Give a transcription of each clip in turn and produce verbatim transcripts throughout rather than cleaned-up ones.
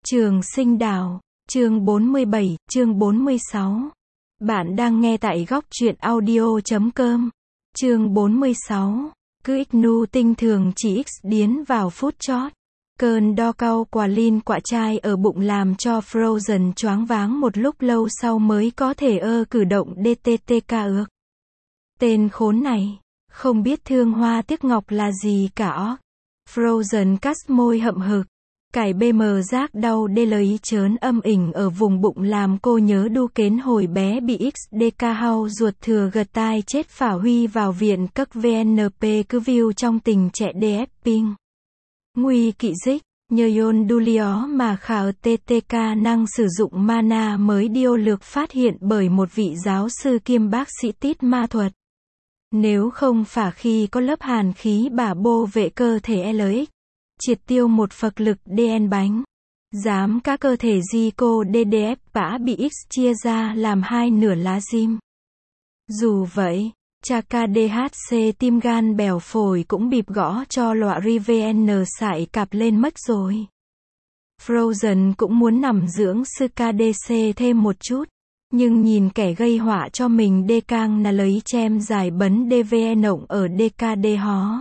Trường Sinh Đảo, chương bốn mươi bảy, chương bốn mươi sáu. Bạn đang nghe tại góc truyện audio chấm com. Chương bốn mươi sáu. Cứ ích nu tinh thường chỉ x điến vào phút chót. Cơn đo cau quả lin quả chai ở bụng làm cho Frozen choáng váng một lúc lâu sau mới có thể ơ cử động đê tê tê ca ước. Tên khốn này, không biết thương hoa tiếc ngọc là gì cả ó. Frozen cắt môi hậm hực. Cải bê mờ giác đau đê lời chớn âm ỉnh ở vùng bụng làm cô nhớ đu kến hồi bé bị ích đê ca hao ruột thừa gật tai chết phả huy vào viện các vê en pê cứ view trong tình trẻ đê ép ping. Nguy kỵ dích, nhờ yon dulio mà khả tê tê ca năng sử dụng mana mới điêu lược phát hiện bởi một vị giáo sư kiêm bác sĩ tít ma thuật. Nếu không phải khi có lớp hàn khí bả bô vệ cơ thể lờ ích, triệt tiêu một phật lực đê en bánh. Dám các cơ thể di cô đê đê ép bã bị X chia ra làm hai nửa lá dim. Dù vậy, Chaka đê hát xê tim gan bèo phổi cũng bịp gõ cho lọa Riven sải cạp lên mất rồi. Frozen cũng muốn nằm dưỡng sư ca đê xê thêm một chút. Nhưng nhìn kẻ gây họa cho mình đê cang là lấy chem dài bấn đê vê nộng ở đê ca đê hó.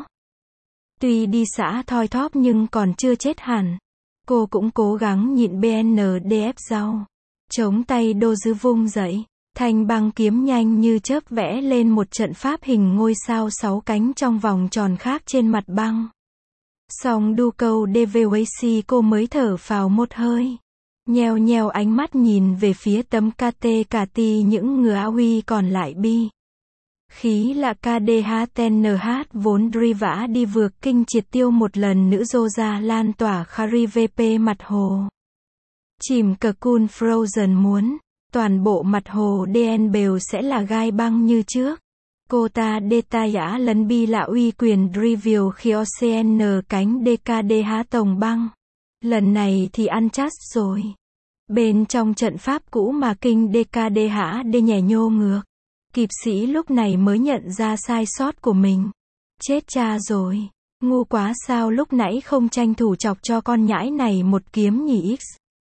Tuy đi xã thoi thóp nhưng còn chưa chết hẳn. Cô cũng cố gắng nhịn bê en đê ép rau. Chống tay đô dư vung dậy. Thanh băng kiếm nhanh như chớp vẽ lên một trận pháp hình ngôi sao sáu cánh trong vòng tròn khác trên mặt băng. Xong đu câu đê vê vê xê cô mới thở phào một hơi. Nheo nheo ánh mắt nhìn về phía tấm ca tê cà ti những ngừa huy còn lại bi. Khí là ca đê hát en hát vốn dri vã đi vượt kinh triệt tiêu một lần nữ dô ra lan tỏa khari vê pê mặt hồ. Chìm cờ cun Frozen muốn, toàn bộ mặt hồ đê en bều sẽ là gai băng như trước. Cô ta đê ta yã lấn bi là uy quyền review khi o xê en cánh đê ca đê há tổng băng. Lần này thì ăn chát rồi. Bên trong trận pháp cũ mà kinh đê ca đê hã đê nhảy nhô ngược. Kịp sĩ lúc này mới nhận ra sai sót của mình. Chết cha rồi. Ngu quá sao lúc nãy không tranh thủ chọc cho con nhãi này một kiếm nhỉ x.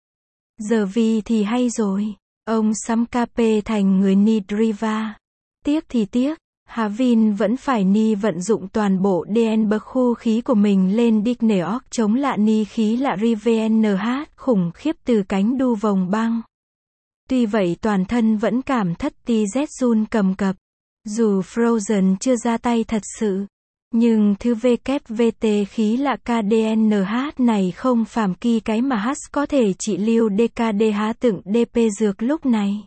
Giờ vì thì hay rồi. Ông Samkape thành người Nidriva. Tiếc thì tiếc. Havin vẫn phải ni vận dụng toàn bộ đê en bậc khu khí của mình lên Digneok chống lại ni khí lạ Riven hát khủng khiếp từ cánh đu vòng băng. Tuy vậy toàn thân vẫn cảm thất ti rét run cầm cập. Dù Frozen chưa ra tay thật sự. Nhưng thứ vê kép vê tê khí lạ ca đê en hát này không phàm kỳ cái mà H có thể trị lưu đê ca đê há tượng đê pê dược lúc này.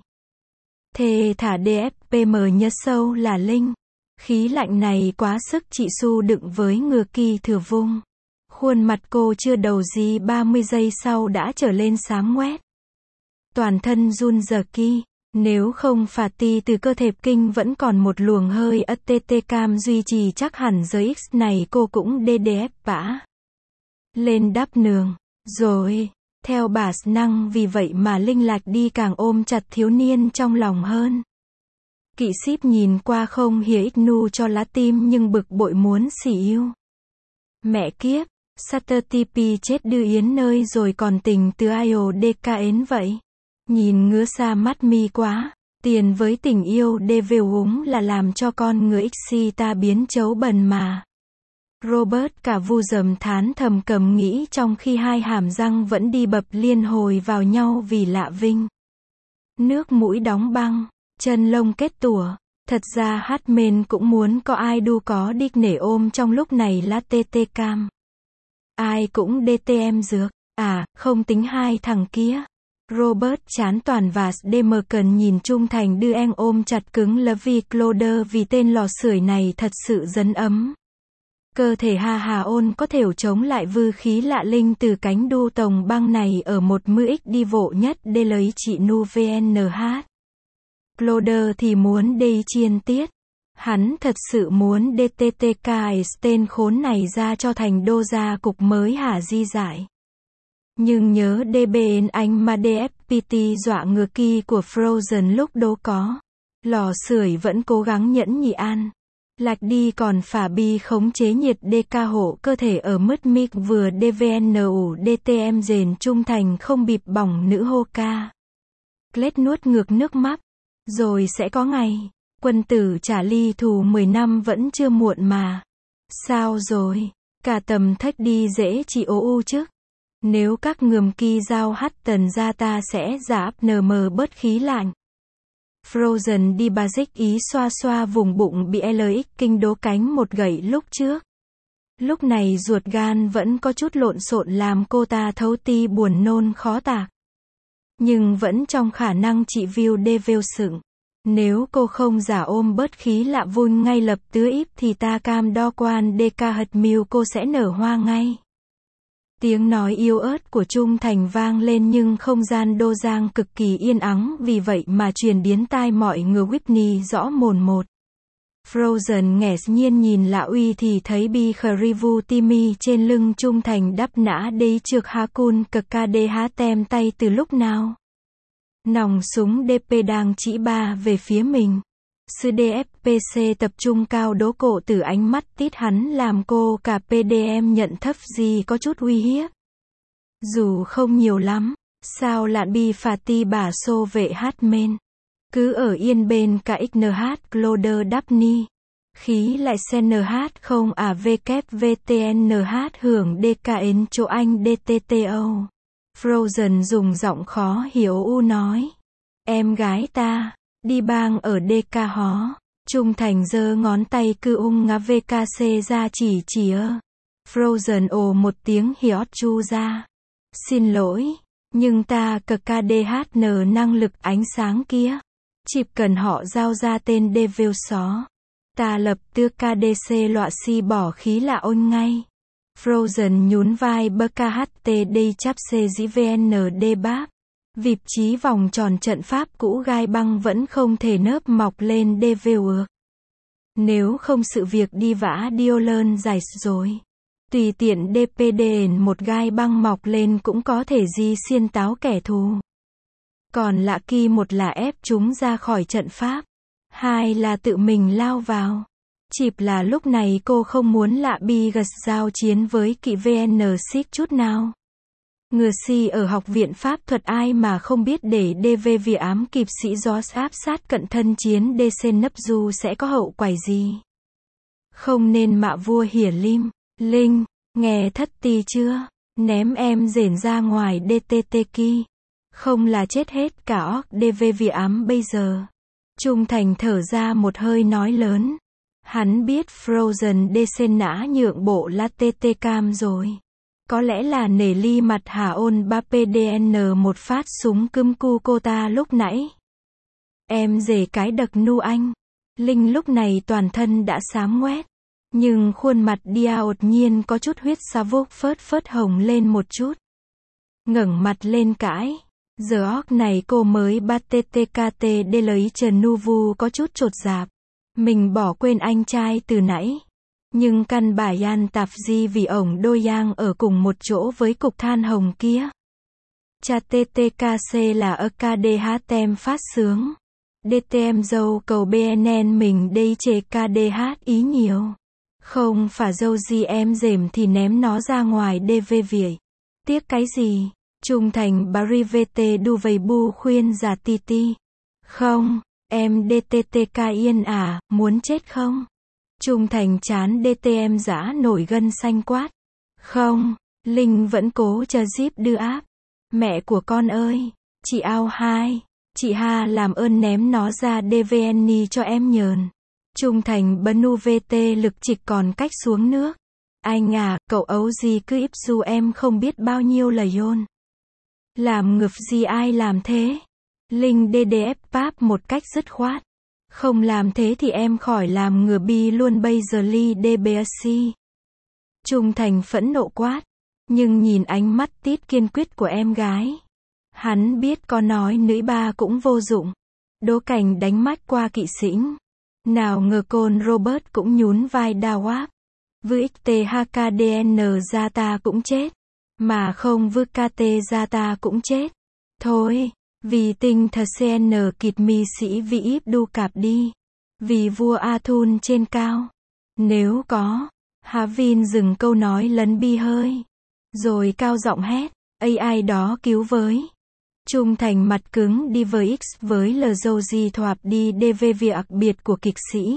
Thề thả đê ép pê em nhớ sâu là linh. Khí lạnh này quá sức trị su đựng với ngừa kỳ thừa vung. Khuôn mặt cô chưa đầu gì ba mươi giây sau đã trở lên xám ngoét. Toàn thân run giờ kỳ. Nếu không phà ti từ cơ thể kinh vẫn còn một luồng hơi ất tê tê cam duy trì chắc hẳn giới X này cô cũng đê đê ép bã. Lên đắp nường. Rồi. Theo bà năng vì vậy mà linh lạc đi càng ôm chặt thiếu niên trong lòng hơn. Kỵ ship nhìn qua không hề ích nu cho lá tim nhưng bực bội muốn xỉ yêu. Mẹ kiếp. Sutter tê pê chết đưa yến nơi rồi còn tình từ io đê ca ến vậy. Nhìn ngứa xa mắt mi quá. Tiền với tình yêu đê vê úng là làm cho con ngứa xì ta biến chấu bần mà. Robert cả vu dầm thán thầm cầm nghĩ trong khi hai hàm răng vẫn đi bập liên hồi vào nhau vì lạ vinh. Nước mũi đóng băng, chân lông kết tủa. Thật ra hát mên cũng muốn có ai đu có đích nể ôm trong lúc này là tê tê cam. Ai cũng đê tê em dược. À, không tính hai thằng kia. Robert chán toàn và Demerken nhìn trung thành đưa em ôm chặt cứng Levi Cloder vì tên lò sưởi này thật sự dấn ấm. Cơ thể ha hà ôn có thể chống lại vư khí lạ linh từ cánh đu tồng băng này ở một mư ích đi vộ nhất để lấy chị nu vê en hát. Cloder thì muốn đê chiên tiết. Hắn thật sự muốn đê tê tê ca tên khốn này ra cho thành đô gia cục mới hả di giải. Nhưng nhớ đê bê en anh mà đê ép pê tê dọa ngừa kỳ của Frozen lúc đố có. Lò sưởi vẫn cố gắng nhẫn nhị an. Lạch đi còn phả bi khống chế nhiệt đê ca hộ cơ thể ở mức mic vừa đê vê en u đê tê em dền trung thành không bịp bỏng nữ hô ca. Klết nuốt ngược nước mắt. Rồi sẽ có ngày. Quân tử trả ly thù mười năm vẫn chưa muộn mà. Sao rồi? Cả tầm thách đi dễ chỉ ố u chứ. Nếu các ngườm ki giao hắt tần ra ta sẽ giả nm bớt khí lạnh. Frozen đi bà dích ý xoa xoa vùng bụng bị lờ ích kinh đố cánh một gậy lúc trước. Lúc này ruột gan vẫn có chút lộn xộn làm cô ta thấu ti buồn nôn khó tả. Nhưng vẫn trong khả năng chị Viu đê vêu sựng. Nếu cô không giả ôm bớt khí lạ vun ngay lập tứa íp thì ta cam đo quan đê ca hật miu cô sẽ nở hoa ngay. Tiếng nói yếu ớt của Trung Thành vang lên nhưng không gian đô giang cực kỳ yên ắng vì vậy mà truyền điến tai mọi người Whitney rõ mồn một. Frozen nghẻ nhiên nhìn Lạ Uy thì thấy Bi Khrivu Timmy trên lưng Trung Thành đắp nã đế trược Hakun cực ca đê há tem tay từ lúc nào. Nòng súng đê pê đang chỉ ba về phía mình. Sư đê ép pê xê tập trung cao đố cổ từ ánh mắt tít hắn làm cô cả pê đê em nhận thấp gì có chút uy hiếp. Dù không nhiều lắm, sao lạn bi phà ti bả xô vệ hát men. Cứ ở yên bên cả ích en hát Cloder Daphne. Khí lại sen en hát không à vkép vê tê en hát hưởng đê ca en chỗ anh đê tê tê o. Frozen dùng giọng khó hiểu u nói. Em gái ta. Đi bang ở đê ca hó. Trung Thành giơ ngón tay cư ung ngá vê ca xê ra chỉ chỉ ơ. Frozen ồ một tiếng hiót chu ra. Xin lỗi. Nhưng ta cực ca đê hát en năng lực ánh sáng kia. Chịp cần họ giao ra tên đê vêu xó. Ta lập tước ca đê xê lọa si bỏ khí lạ ôn ngay. Frozen nhún vai bơ ca hát tê đây chắp xê dĩ vê en đê báp. Vịp chí vòng tròn trận pháp cũ gai băng vẫn không thể nớp mọc lên đê vê ược. Nếu không sự việc đi vã điêu lơn dài rồi. Tùy tiện đê pê đê một gai băng mọc lên cũng có thể di xiên táo kẻ thù. Còn lạ kỳ một là ép chúng ra khỏi trận pháp. Hai là tự mình lao vào. Chịp là lúc này cô không muốn lạ bi gật giao chiến với kỵ vê en xích chút nào. Ngừa si ở học viện pháp thuật ai mà không biết để đê vê vì ám kịp sĩ gió áp sát cận thân chiến đê xê nấp du sẽ có hậu quả gì. Không nên mạ vua hiển lim, linh, nghe thất ti chưa, ném em rển ra ngoài đê tê tê ki. Không là chết hết cả óc đê vê vì ám bây giờ. Trung Thành thở ra một hơi nói lớn. Hắn biết Frozen đê xê nã nhượng bộ la tê tê cam rồi. Có lẽ là nể ly mặt hà ôn ba pê đê en một phát súng cơm cu cô ta lúc nãy. Em rể cái đực nu anh. Linh lúc này toàn thân đã xám ngoét. Nhưng khuôn mặt dia đột nhiên có chút huyết sa vốc phớt phớt hồng lên một chút. Ngẩng mặt lên cãi. Giờ óc này cô mới ba tê tê ca tê đê lấy Trần Nu Vu có chút chột dạp. Mình bỏ quên anh trai từ nãy. Nhưng căn bà yan tạp di vì ổng đôi yang ở cùng một chỗ với cục than hồng kia. Cha tê tê ca xê là ơ ca đê hát tem phát sướng. đê tê em dâu cầu bê en en mình đây chê ca đê hát ý nhiều. Không phải dâu gì em dềm thì ném nó ra ngoài đê vê vỉa. Tiếc cái gì? Trung Thành Barivete đu vầy bu khuyên giả ti ti. Không, em đê tê tê ca yên à, muốn chết không? Trung Thành chán đê tê em giã nổi gân xanh quát. Không, Linh vẫn cố chờ Zip đưa áp. Mẹ của con ơi, chị ao hai, chị ha làm ơn ném nó ra đê vê en cho em nhờn. Trung Thành benu vê tê lực trịch còn cách xuống nước. Anh à, cậu ấu gì cứ íp dù em không biết bao nhiêu là yôn. Làm ngực gì ai làm thế? Linh đê đê ép páp một cách dứt khoát. Không làm thế thì em khỏi làm ngừa bi luôn bây giờ ly đê bê xê. Trung Thành phẫn nộ quát. Nhưng nhìn ánh mắt tít kiên quyết của em gái. Hắn biết có nói nữ ba cũng vô dụng. Đố Cảnh đánh mắt qua kỵ sĩnh. Nào ngờ côn Robert cũng nhún vai đào áp. Vư tê hát ca đê en ra ta cũng chết. Mà không vư ca tê ra ta cũng chết. Thôi, vì tình thật xê en kịt mi sĩ vì íp đu cạp đi. Vì vua Athun trên cao. Nếu có. Havin dừng câu nói lấn bi hơi. Rồi cao giọng hét. a i đó cứu với. Trung thành mặt cứng đi với X với L Joji thoạp đi đê vê việc biệt của kịch sĩ.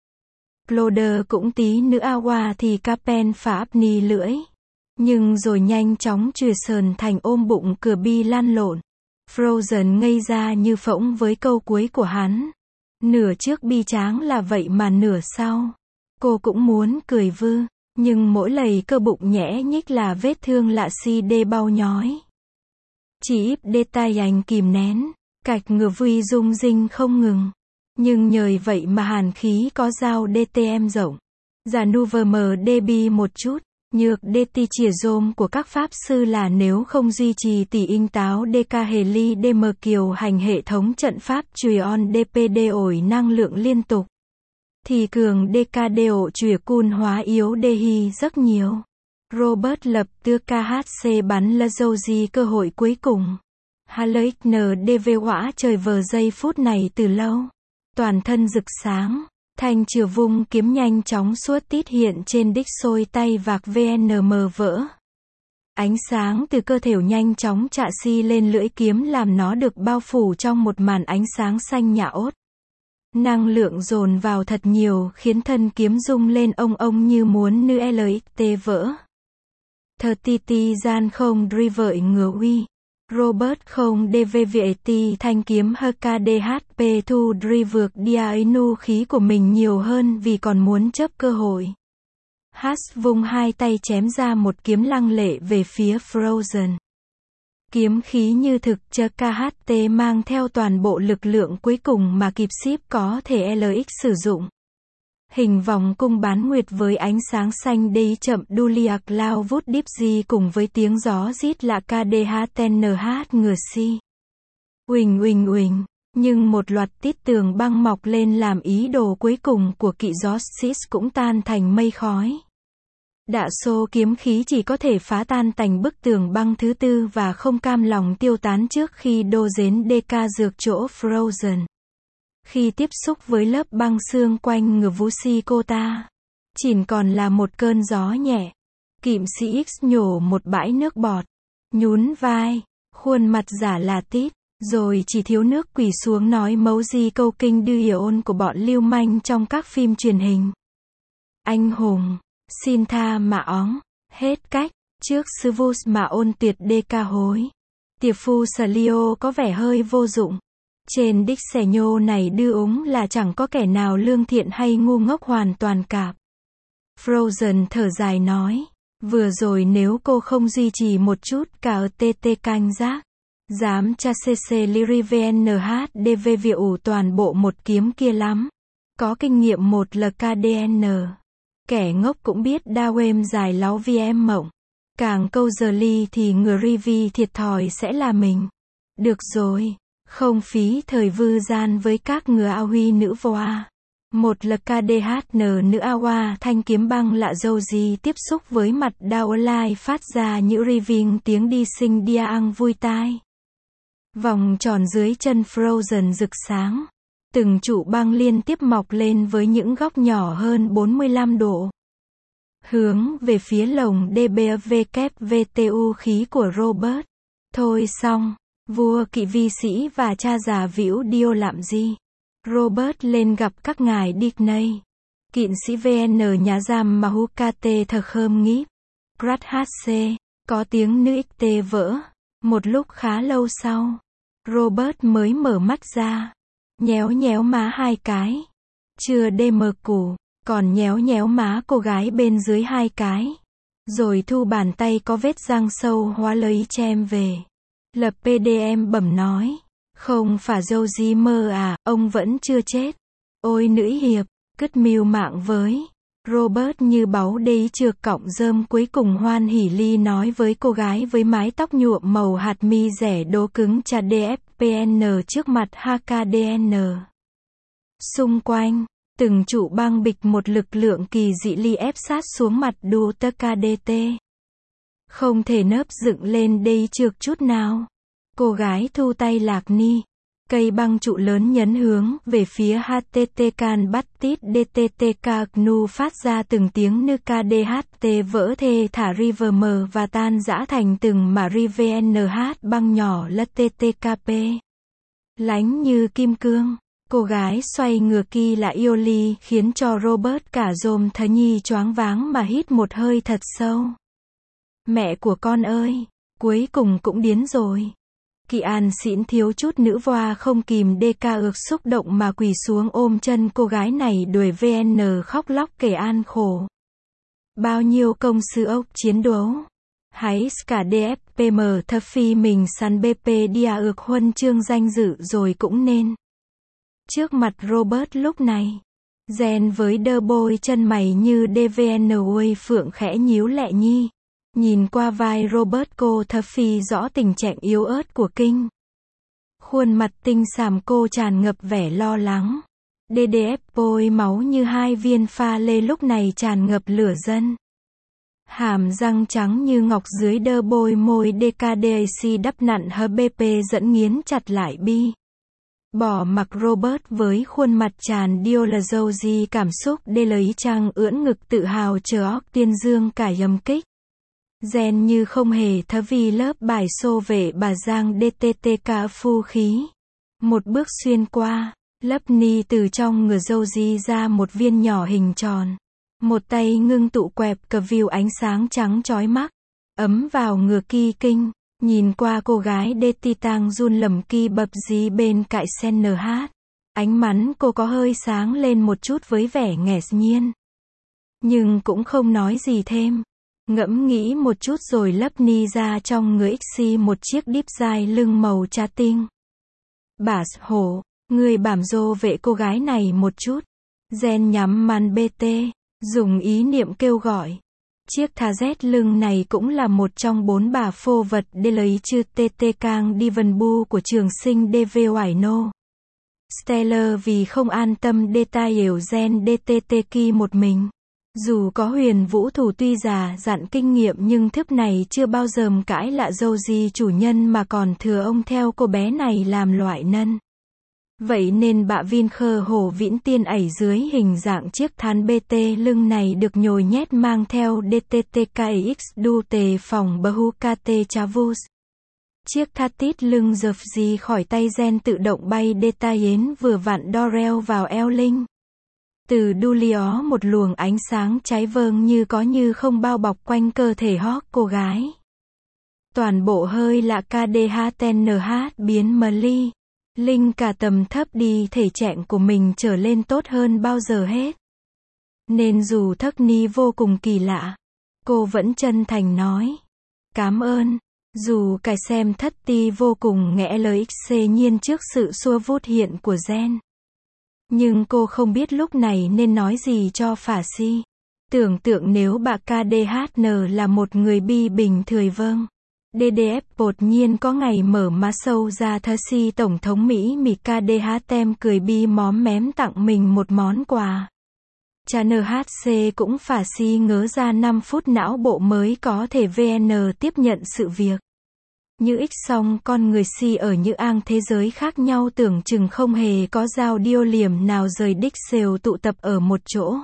Ploder cũng tí nữa Awa thì Capen phá ni lưỡi. Nhưng rồi nhanh chóng chùa sờn thành ôm bụng cửa bi lan lộn. Frozen ngây ra như phỗng với câu cuối của hắn. Nửa trước bi tráng là vậy mà nửa sau. Cô cũng muốn cười vư. Nhưng mỗi lầy cơ bụng nhẽ nhích là vết thương lạ si đê bao nhói. Chỉ íp đê tai anh kìm nén. Cạch ngừa vui rung rinh không ngừng. Nhưng nhời vậy mà hàn khí có dao đê tê em rộng. Giả nu vờ mờ đê bi một chút. Nhược đê ti chìa rôm của các pháp sư là nếu không duy trì tỷ in táo đê ca hề ly đê mờ kiều hành hệ thống trận pháp chùy on đê pê đê ổi năng lượng liên tục. Thì cường đê ca đê ổ chùy cun hóa yếu đê hi rất nhiều. Robert lập tưa ca hát xê bắn La Joji cơ hội cuối cùng. Halleck en đê vê hỏa trời vờ giây phút này từ lâu. Toàn thân rực sáng. Thanh chìa vung kiếm nhanh chóng suốt tít hiện trên đích xôi tay vạc vê en em vỡ. Ánh sáng từ cơ thể nhanh chóng chạ si lên lưỡi kiếm làm nó được bao phủ trong một màn ánh sáng xanh nhạ ốt. Năng lượng dồn vào thật nhiều khiến thân kiếm rung lên ông ông như muốn như lờ ích tê vỡ. Thờ ti ti gian không driver ngừa uy. Robert không đê vê vê tê thanh kiếm hơ ca đê hát pê thu driver dia nu khí của mình nhiều hơn vì còn muốn chấp cơ hội. Haas vung hai tay chém ra một kiếm lăng lệ về phía Frozen. Kiếm khí như thực cho ca hát tê mang theo toàn bộ lực lượng cuối cùng mà kịp ship có thể lờ ích sử dụng. Hình vòng cung bán nguyệt với ánh sáng xanh đầy chậm Dulia Cloud vút deep di cùng với tiếng gió rít lạ ca đê hát en hát ngừa si. Uỳnh uỳnh uỳnh, nhưng một loạt tít tường băng mọc lên làm ý đồ cuối cùng của kỵ gió Sis cũng tan thành mây khói. Đạ xô kiếm khí chỉ có thể phá tan tành bức tường băng thứ tư và không cam lòng tiêu tán trước khi đô dến đê ca dược chỗ Frozen. Khi tiếp xúc với lớp băng xương quanh ngừa vũ si cô ta, chỉn còn là một cơn gió nhẹ. Kỵm sĩ X nhổ một bãi nước bọt, nhún vai, khuôn mặt giả là tít, rồi chỉ thiếu nước quỳ xuống nói mấu gì câu kinh đưa ôn của bọn lưu manh trong các phim truyền hình. Anh hùng, xin tha mà óng, hết cách, trước sư vus mà ôn tuyệt đê ca hối. Tiệp phu sở Leo có vẻ hơi vô dụng. Trên đích xẻ nhô này đưa úng là chẳng có kẻ nào lương thiện hay ngu ngốc hoàn toàn cả. Frozen thở dài nói, vừa rồi nếu cô không duy trì một chút cả ở tê tê canh giác, dám cha xê xê Lyri vê en hát đê vê việc ủ toàn bộ một kiếm kia lắm. Có kinh nghiệm một lờ ca đê en. Kẻ ngốc cũng biết đao êm dài láo vi em mộng. Càng câu giờ ly thì người rivi thiệt thòi sẽ là mình. Được rồi. Không phí thời vư gian với các ngừa ao huy nữ voa. Một là ca đê hát en nữ awa thanh kiếm băng lạ dâu gì tiếp xúc với mặt đao lai phát ra những riving tiếng đi sinh dia ăn vui tai. Vòng tròn dưới chân Frozen rực sáng. Từng trụ băng liên tiếp mọc lên với những góc nhỏ hơn bốn mươi lăm độ. Hướng về phía lồng đê bê vê kép vê tê u khí của Robert. Thôi xong. Vua kỵ vi sĩ và cha già vĩu Dio làm gì? Robert lên gặp các ngài Disney. Kỵn sĩ vê en nhà giam Mahukate thờ khơm nghíp. Prat hát xê. Có tiếng nữ ích tê vỡ. Một lúc khá lâu sau. Robert mới mở mắt ra. Nhéo nhéo má hai cái. Chưa đê mờ củ. Còn nhéo nhéo má cô gái bên dưới hai cái. Rồi thu bàn tay có vết răng sâu hóa lấy chem về. Lập pê đê em bẩm nói. Không phải Joji mơ à, ông vẫn chưa chết. Ôi nữ hiệp, cứt mưu mạng với. Robert như báu đấy chưa cọng rơm cuối cùng hoan hỉ ly nói với cô gái với mái tóc nhuộm màu hạt mi rẻ đố cứng trà đê ép pê en trước mặt hát ca đê en. Xung quanh, từng trụ băng bịch một lực lượng kỳ dị ly ép sát xuống mặt đu tơ ca đê tê. Không thể nớp dựng lên đây trượt chút nào. Cô gái thu tay lạc ni. Cây băng trụ lớn nhấn hướng về phía hát tê tê can bắt tít đê tê tê ca gnu phát ra từng tiếng nư ca đê hát tê vỡ thê thả river m và tan rã thành từng mả ri vê en hát băng nhỏ lất tê tê ca pê. Lánh như kim cương. Cô gái xoay ngược kỳ là Ioli khiến cho Robert cả Dôm Thờ Nhi choáng váng mà hít một hơi thật sâu. Mẹ của con ơi, cuối cùng cũng điến rồi. Kỳ An xỉn thiếu chút nữ voa không kìm đê ca ược xúc động mà quỳ xuống ôm chân cô gái này đuổi vê en khóc lóc kể an khổ. Bao nhiêu công sư ốc chiến đấu. Hãy cả đê ép pê em thơ phi mình săn bê pê dia ược huân chương danh dự rồi cũng nên. Trước mặt Robert lúc này, Gen với đơ bôi chân mày như đê vê en uây phượng khẽ nhíu lẹ nhi. Nhìn qua vai Robert cô thơ phi rõ tình trạng yếu ớt của Kinh. Khuôn mặt tinh xàm cô tràn ngập vẻ lo lắng. đê đê ép bôi máu như hai viên pha lê lúc này tràn ngập lửa dân. Hàm răng trắng như ngọc dưới đơ bôi môi đê ca đê a xê đắp nặn hờ bê pê dẫn nghiến chặt lại bi. Bỏ mặc Robert với khuôn mặt tràn điêu là dâu di cảm xúc đê lấy trang ưỡn ngực tự hào chờ óc tiên dương cả yầm kích. Gen như không hề thớ vì lớp bài xô vệ bà Giang đê tê tê ca phu khí. Một bước xuyên qua, lấp ni từ trong ngửa dâu di ra một viên nhỏ hình tròn. Một tay ngưng tụ quẹp cờ view ánh sáng trắng chói mắt. Ấm vào ngửa kỳ Kinh. Nhìn qua cô gái đê ti tang run lầm kỳ bập dí bên cạnh sen nờ hát. Ánh mắn cô có hơi sáng lên một chút với vẻ nghẹt nhiên. Nhưng cũng không nói gì thêm. Ngẫm nghĩ một chút rồi lấp ni ra trong người xê một chiếc đíp dài lưng màu trà tinh. Bà hổ, người bảm rô vệ cô gái này một chút. Gen nhắm màn bê tê, dùng ý niệm kêu gọi. Chiếc thà rét lưng này cũng là một trong bốn bà phô vật để lấy chư tê tê cang đi vần bu của trường sinh đê vê Hoài Nô. Stellar vì không an tâm đê tai hiểu gen đê tê tê ki một mình. Dù có huyền vũ thủ tuy già dặn kinh nghiệm nhưng thức này chưa bao giờ cãi lạ dâu gì chủ nhân mà còn thừa ông theo cô bé này làm loại nân. Vậy nên bạ Vin khơ hổ viễn tiên ẩy dưới hình dạng chiếc thán bê tê lưng này được nhồi nhét mang theo đê tê tê ca ích đu tề phòng bờ hu ca tê chavus. Chiếc thắt tít lưng dợp gì khỏi tay Gen tự động bay đê ta yến vừa vặn Dorel vào eo Linh. Từ Dulio một luồng ánh sáng cháy vâng như có như không bao bọc quanh cơ thể hót cô gái. Toàn bộ hơi lạ ca đê hát en hát biến mờ ly. Linh cả tầm thấp đi thể trạng của mình trở lên tốt hơn bao giờ hết. Nên dù thất ni vô cùng kỳ lạ, cô vẫn chân thành nói. Cảm ơn. Dù cải xem thất ti vô cùng nghẽ lời xê nhiên trước sự xua vút hiện của Gen. Nhưng cô không biết lúc này nên nói gì cho phả si. Tưởng tượng nếu bà ca đê hát en là một người bi bình thường vâng. đê đê ép đột nhiên có ngày mở má sâu ra thơ si Tổng thống Mỹ Mì ca đê hát tem cười bi móm mém tặng mình một món quà. Cha en hát xê cũng phả si ngớ ra năm phút não bộ mới có thể vê en tiếp nhận sự việc. Như ích xong con người si ở những ang thế giới khác nhau tưởng chừng không hề có giao điêu liềm nào rời đích xều tụ tập ở một chỗ.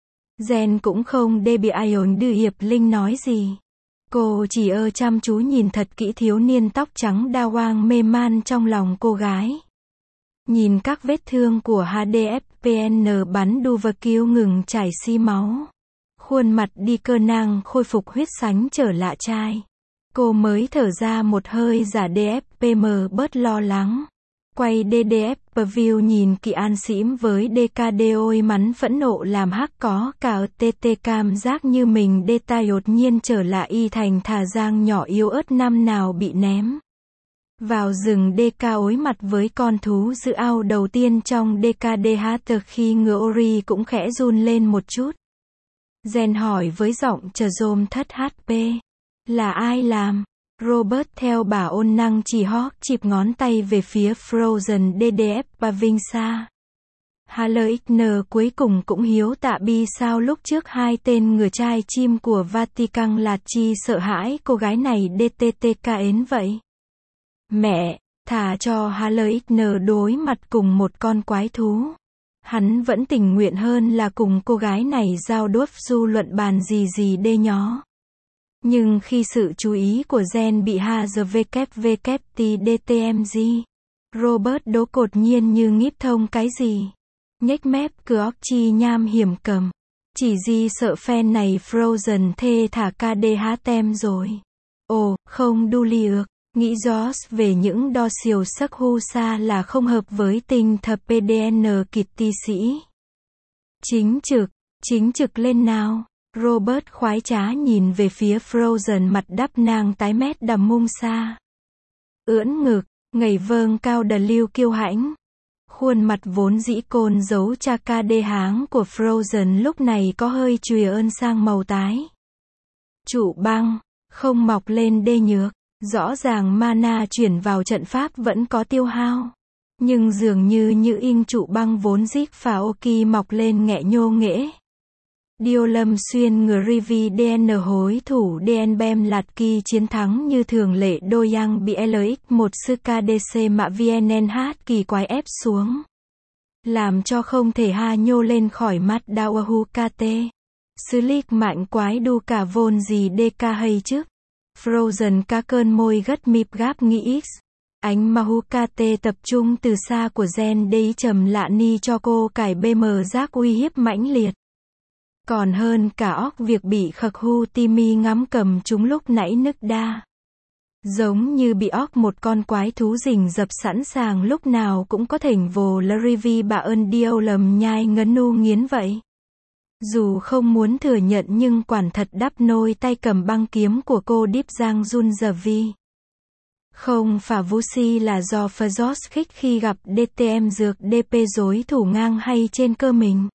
Gen cũng không đê bị ai ổn đưa hiệp Linh nói gì. Cô chỉ ơ chăm chú nhìn thật kỹ thiếu niên tóc trắng đa hoang mê man trong lòng cô gái. Nhìn các vết thương của hát đê ép pê en bắn đu và cứu ngừng chảy xi máu. Khuôn mặt đi cơ năng khôi phục huyết sánh trở lạ trai. Cô mới thở ra một hơi giả đê ép pê em bớt lo lắng. Quay đê đê ép view nhìn Kỳ An xỉm với đê ca đê ôi mắn phẫn nộ làm hắc có cả tê tê cảm giác như mình đê tai đột nhiên trở lại y thành thà giang nhỏ yếu ớt năm nào bị ném. Vào rừng đê ca ối mặt với con thú giữ ao đầu tiên trong đê ca đê hát khi ngựa Ori cũng khẽ run lên một chút. Gen hỏi với giọng chờ dôm thất hát pê. Là ai làm? Robert theo bà ôn năng chỉ hót chịp ngón tay về phía Frozen đê đê ép và Vinh Sa. Haller cuối cùng cũng hiếu tạ bi sao lúc trước hai tên ngựa trai chim của Vatican lạt chi sợ hãi cô gái này đê tê tê ca ến vậy. Mẹ, Thà cho Halleitner đối mặt cùng một con quái thú. Hắn vẫn tình nguyện hơn là cùng cô gái này giao đốt du luận bàn gì gì đê nhó. Nhưng khi sự chú ý của Gen bị H G W W T D T M G, Robert đố cột nhiên như ngíp thông cái gì. Nhếch mép cửa óc chi nham hiểm cầm. Chỉ gì sợ fan này Frozen thê thả ca đê hát tem rồi. Ồ, không đu li ược. Nghĩ Joss về những đo siêu sắc hu sa là không hợp với tinh thập pê đê en kịt ti sĩ. Chính trực, chính trực lên nào. Robert khoái trá nhìn về phía Frozen mặt đắp nàng tái mét đầm mông xa. Ưỡn ngực, ngẩy vâng cao đờ lưu kiêu hãnh. Khuôn mặt vốn dĩ côn giấu cha ca đê háng của Frozen lúc này có hơi chùi ơn sang màu tái. Trụ băng, không mọc lên đê nhược. Rõ ràng mana chuyển vào trận pháp vẫn có tiêu hao. Nhưng dường như như in trụ băng vốn dít phà Oki mọc lên nghẹ nhô nghễ. Điêu lâm xuyên ngừa Rivi đê en hối thủ đê en bem lạt kỳ chiến thắng như thường lệ đôi yang bị L X một sư ca đê xê mạ vê en en hát kỳ quái ép xuống. Làm cho không thể ha nhô lên khỏi mắt đao hu ca tê. Sư lick mạnh quái đu cả vôn gì đê ca hay trước. Frozen ca cơn môi gất mịp gáp nghĩ x. Ánh Mahukate tập trung từ xa của Gen đây trầm lạ ni cho cô cải bê mờ giác uy hiếp mãnh liệt. Còn hơn cả óc việc bị khặc hu Timmy ngắm cầm chúng lúc nãy nức đa. Giống như bị óc một con quái thú rình dập sẵn sàng lúc nào cũng có thỉnh vồ lơ rivi bà ơn điêu lầm nhai ngấn nu nghiến vậy. Dù không muốn thừa nhận nhưng quản thật đắp nôi tay cầm băng kiếm của cô Deep Giang Jun giờ vi. Không phả vũ si là do Fazos khích khi gặp đê tê em dược đê pê dối thủ ngang hay trên cơ mình.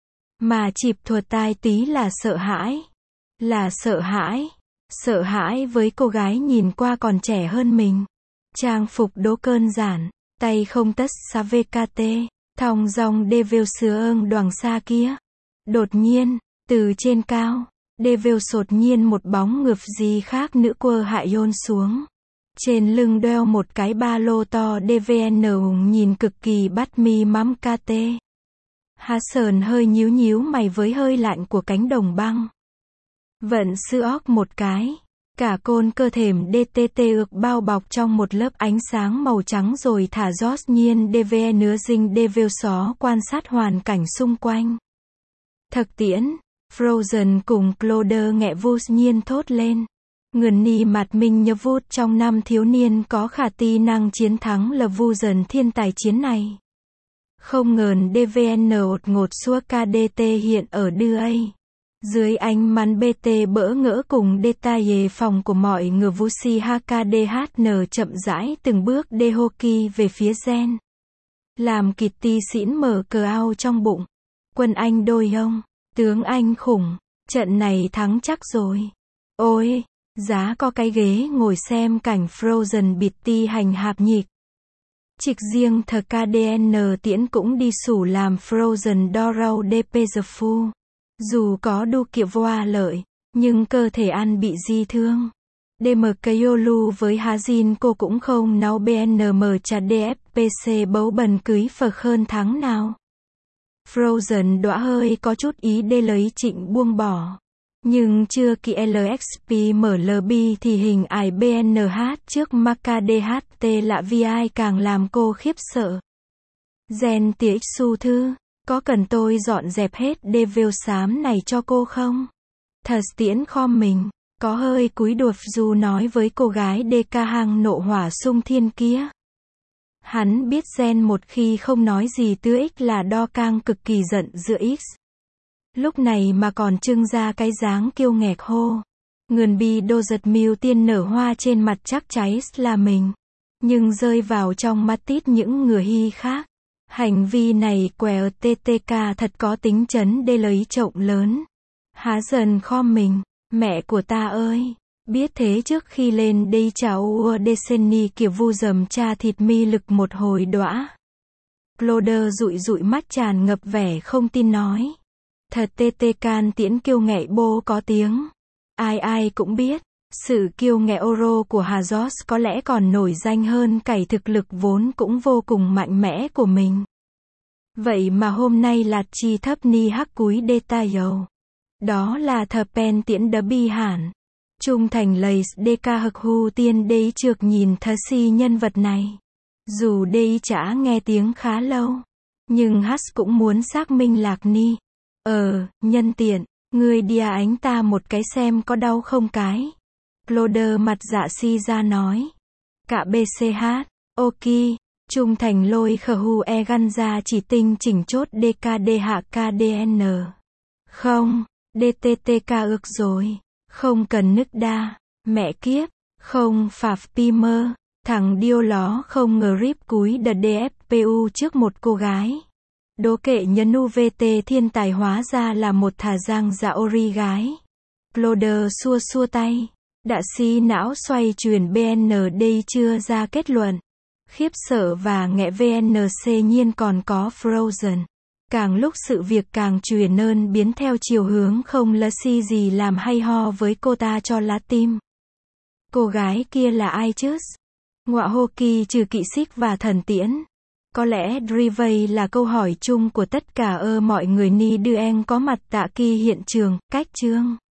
Mà chịp thuật tai tí là sợ hãi. Là sợ hãi. Sợ hãi với cô gái nhìn qua còn trẻ hơn mình. Trang phục đố cơn giản. Tay không tất xa vê ca tê. Thong dòng đê vêu sứa ơn đoàn xa kia. Đột nhiên, từ trên cao, đê vêu sột nhiên một bóng ngược gì khác nữ quơ hạ yôn xuống. Trên lưng đeo một cái ba lô to đê vê en hùng nhìn cực kỳ bắt mi mắm ca tê. Hà sờn hơi nhíu nhíu mày với hơi lạnh của cánh đồng băng. Vận sư óc một cái. Cả côn cơ thềm đê tê tê ược bao bọc trong một lớp ánh sáng màu trắng rồi thả rót nhiên đê vê en nứa dinh đê vêu xó quan sát hoàn cảnh xung quanh. Thực tiễn, Frozen cùng Cloder nghẹ vút nhiên thốt lên. Ngườn ni mặt mình nhớ vút trong năm thiếu niên có khả ti năng chiến thắng là vu dần thiên tài chiến này. Không ngờn đê vê en ột ngột xua ca đê tê hiện ở đưa ấy. Dưới ánh mắn bê tê bỡ ngỡ cùng detail phòng của mọi người vu si ha ca đê hát en chậm rãi từng bước đê hô kỳ về phía Gen. Làm kịt ti xỉn mở cờ ao trong bụng. Quân Anh đôi ông, tướng Anh khủng, trận này thắng chắc rồi. Ôi, giá có cái ghế ngồi xem cảnh Frozen bịt ti hành hạp nhịp. Trịch riêng thờ ca đê en tiễn cũng đi sủ làm Frozen đo rau đê pê giờ phu. Dù có đu kiệu voa lợi, nhưng cơ thể ăn bị di thương. đê em Kayolu với Hazin cô cũng không nấu bê en em chả đê ép pê xê bấu bần cưới phở hơn tháng nào. Frozen đõa hơi có chút ý đê lấy Trịnh buông bỏ. Nhưng chưa kỳ lờ ích pê mở lờ bê thì hình ải bê en hát trước Maka đê hát tê lạ vi ai càng làm cô khiếp sợ. Gen tê ích su thư, có cần tôi dọn dẹp hết đê vêu xám này cho cô không? Thật tiễn khom mình, có hơi cúi đuột dù nói với cô gái đê ca hang nộ hỏa sung thiên kia. Hắn biết Gen một khi không nói gì tứ ích là đo cang cực kỳ giận giữa X. Lúc này mà còn trưng ra cái dáng kiêu nghẹt hô. Ngườn bi đô giật miêu tiên nở hoa trên mặt chắc cháy là mình. Nhưng rơi vào trong mắt tít những người hy khác. Hành vi này quẻ tê tê ca thật có tính chấn đê lấy trọng lớn. Há dần khom mình, mẹ của ta ơi. Biết thế trước khi lên đây cháu ua đê senni kiểu vu dầm cha thịt mi lực một hồi đõa. Cloder dụi dụi mắt tràn ngập vẻ không tin nói. Thật tê tê can tiễn kiêu ngậy bô có tiếng. Ai ai cũng biết, Sự kiêu ngạo Oro của Hazard có lẽ còn nổi danh hơn cày thực lực vốn cũng vô cùng mạnh mẽ của mình. Vậy mà hôm nay là chi thấp ni hắc cúi đê tai dầu. Đó là thờ pen tiễn đờ bi hẳn. Trung thành lầy đê ca hực hu tiên đế trược nhìn thờ si nhân vật này. Dù đế chả nghe tiếng khá lâu. Nhưng Hus cũng muốn xác minh lạc ni. Ờ, nhân tiện, ngươi đi ánh ta một cái xem có đau không cái. Claude mặt dạ si ra nói. Cả bê xê hát, ok, trung thành lôi khờ hu e gan ra chỉ tinh chỉnh chốt đê ca đê hạ ca đê en. Không, đê tê tê ca ước rồi. Không cần nức đa, mẹ kiếp, không phạp pimer, thằng điêu ló không ngờ rip cúi đờ đê ép pê u trước một cô gái. Đố kệ nhân u vê tê thiên tài hóa ra là một thà giang dạ ori gái. Claude xua xua tay. Đạ si não xoay chuyển bê en đây chưa ra kết luận. Khiếp sợ và nghẹ vê en xê nhiên còn có Frozen. Càng lúc sự việc càng chuyển nơn biến theo chiều hướng không lơ si gì làm hay ho với cô ta cho lá tim. Cô gái kia là ai chứ? Ngọa hô kỳ trừ kỵ xích và thần tiễn. Có lẽ Drivey là câu hỏi chung của tất cả ơ mọi người ni đương có mặt tạ kỳ hiện trường, cách chương.